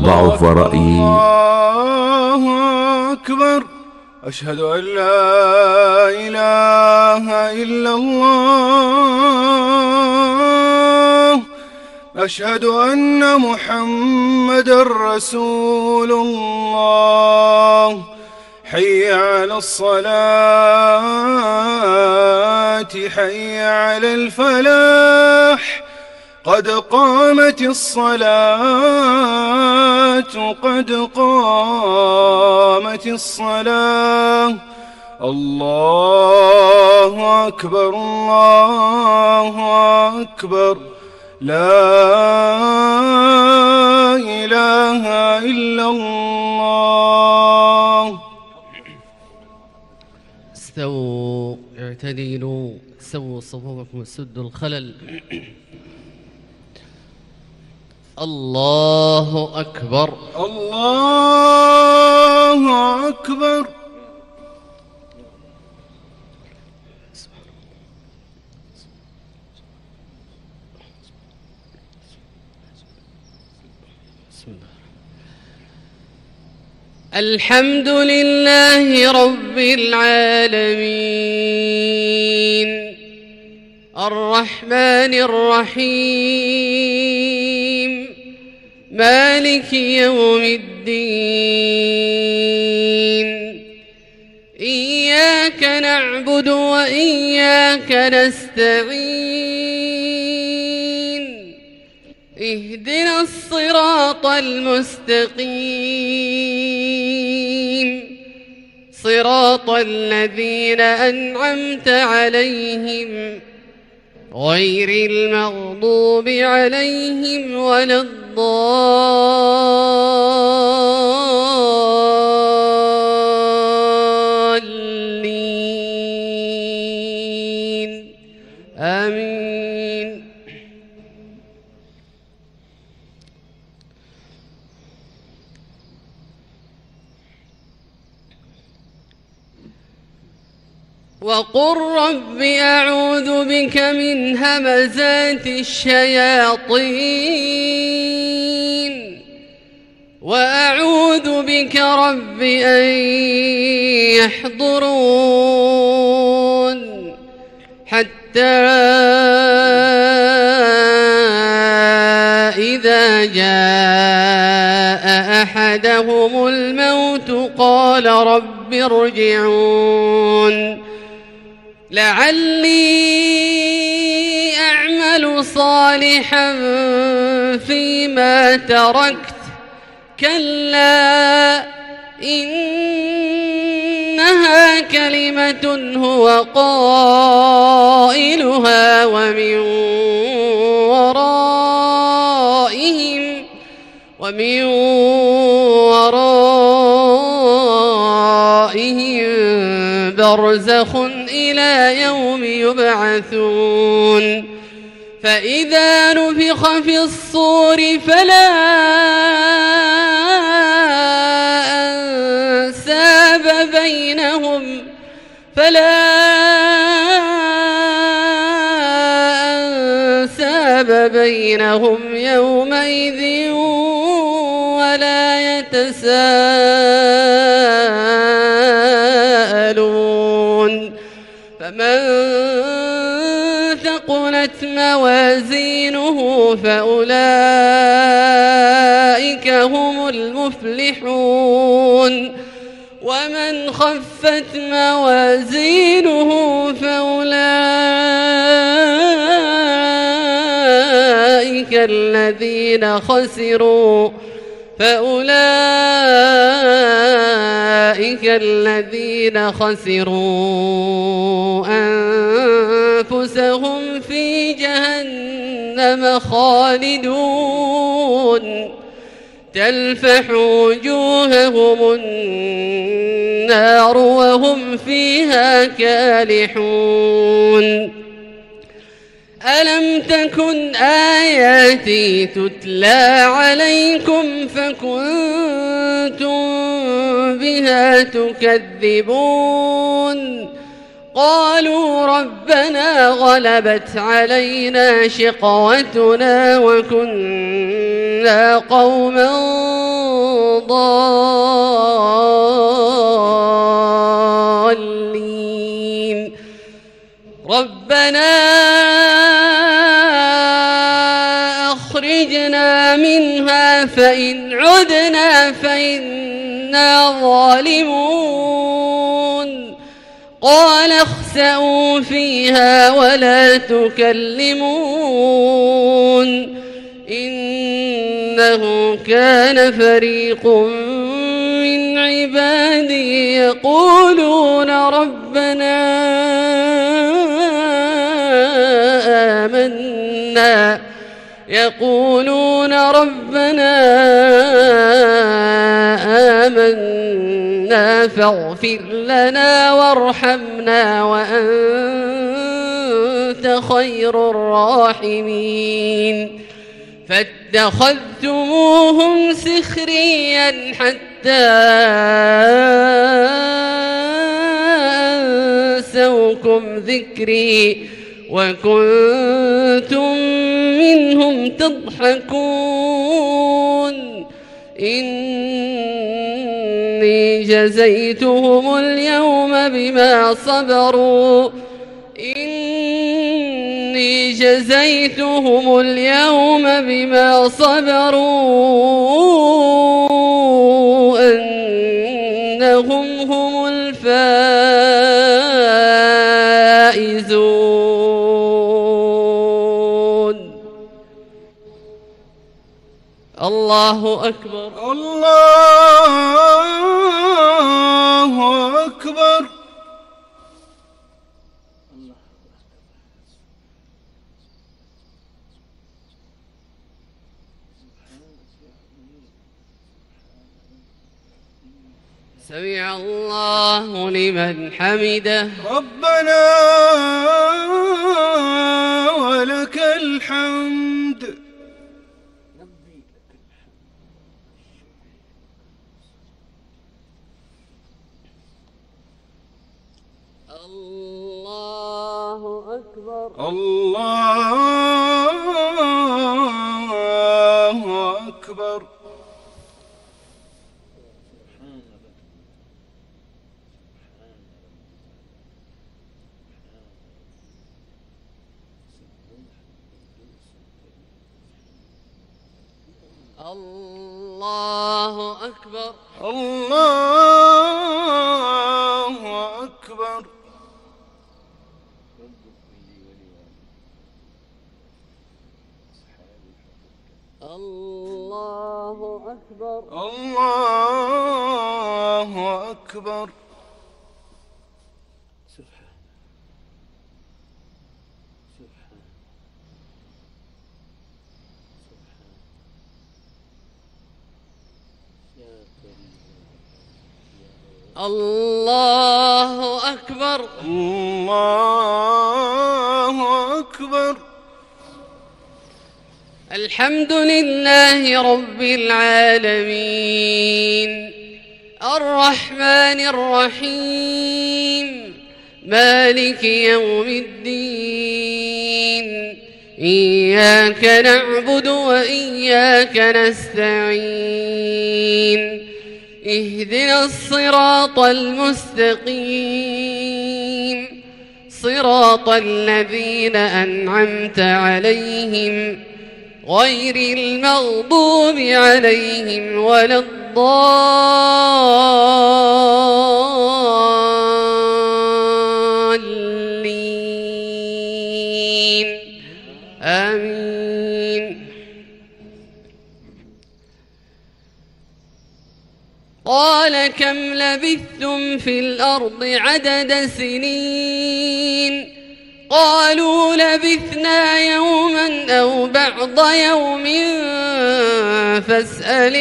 ضعف رأيي. الله أكبر. أشهد أن لا إله إلا الله. أشهد أن محمدًا رسول الله. حي على الصلاة، حي على الفلاح، قد قامت الصلاة، قد قامت الصلاة. الله أكبر، الله أكبر، لا إله إلا الله. استووا، اعتدلوا، سووا صفوفكم وسدوا الخلل. الله أكبر، الله أكبر. الحمد لله رب العالمين، الرحمن الرحيم، مالك يوم الدين. إياك نعبد وإياك نستعين، اهدنا الصراط المستقيم، صراط الذين أنعمت عليهم غير المغضوب عليهم ولا الضالين، آمين. وقل رب أعوذ بك من همزات الشياطين، وأعوذ بك رب أن يحضرون، حتى إذا جاء أحدهم الموت قال رب ارجعون لعلي أعمل صالحا فيما تركت، كلا إنها كلمة هو قائلها ومن ورائهم برزخ إلى يوم يبعثون. فإذا نفخ في الصور فلا أنساب بينهم يومئذ ولا يتساءلون. فمن ثقلت موازينه فأولئك هم المفلحون، ومن خفت موازينه فأولئك الذين خسروا أنفسهم في جهنم خالدون، تلفح وجوههم النار وهم فيها كالحون. ألم تكن آياتي تتلى عليكم فكنتم بها تكذبون؟ قالوا ربنا غلبت علينا شقوتنا وكنا قوما ضالين ربنا أخرجنا منها فإن عدنا فإنا ظالمون قال اخسئوا فيها ولا تكلمون إنه كان فريق من عبادي يقولون ربنا آمنا فاغفر لنا وارحمنا وأنت خير الراحمين فاتخذتموهم سخريا حتى أنسوكم ذكري وكنتم منهم تضحكون إني جزيتهم اليوم بما صبروا أنهم هم الفائزون الله أكبر الله أكبر سمع الله لمن حمده ربنا ولك الحمد الله أكبر الله أكبر الله أكبر الله أكبر الله أكبر الله أكبر الله أكبر الله أكبر الحمد لله رب العالمين الرحمن الرحيم مالك يوم الدين إياك نعبد وإياك نستعين اهدنا الصراط المستقيم صراط الذين أنعمت عليهم غير المغضوب عليهم ولا الضالين آمين قال كم لبثتم في الأرض عدد سنين قالوا لبثنا يوما أو بعض يوم فاسأل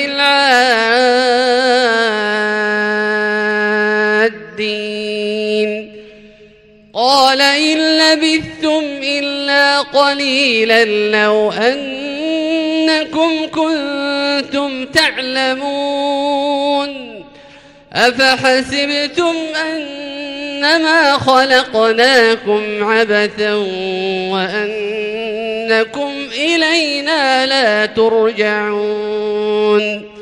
العادين قال إن لبثتم إلا قليلا لو أنكم كنتم تعلمون أفحسبتم أن أنما خلقناكم عبثا وأنكم إلينا لا ترجعون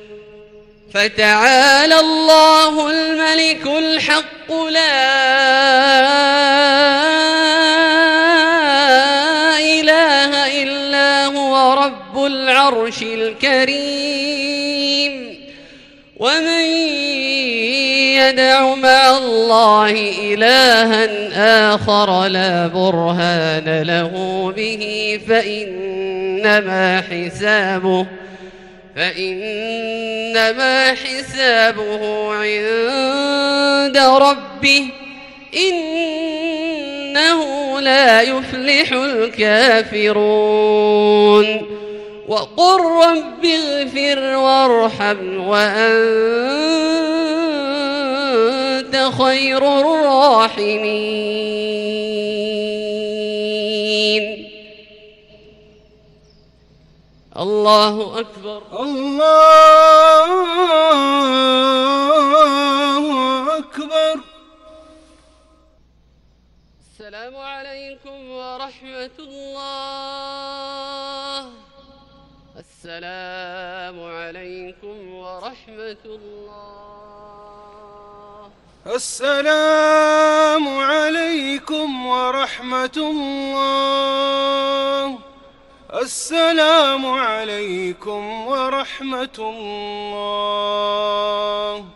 فتعالى الله الملك الحق لا إله إلا هو رب العرش الكريم ومن يدع مع الله إلها آخر لا برهان له به فإنما حسابه عند ربه إنه لا يفلح الكافرون وقل رب اغفر وارحم وأنت خير الراحمين الله أكبر الله أكبر. السلام عليكم ورحمة الله. السلام عليكم ورحمة الله. السلام عليكم ورحمة الله. السلام عليكم ورحمة الله.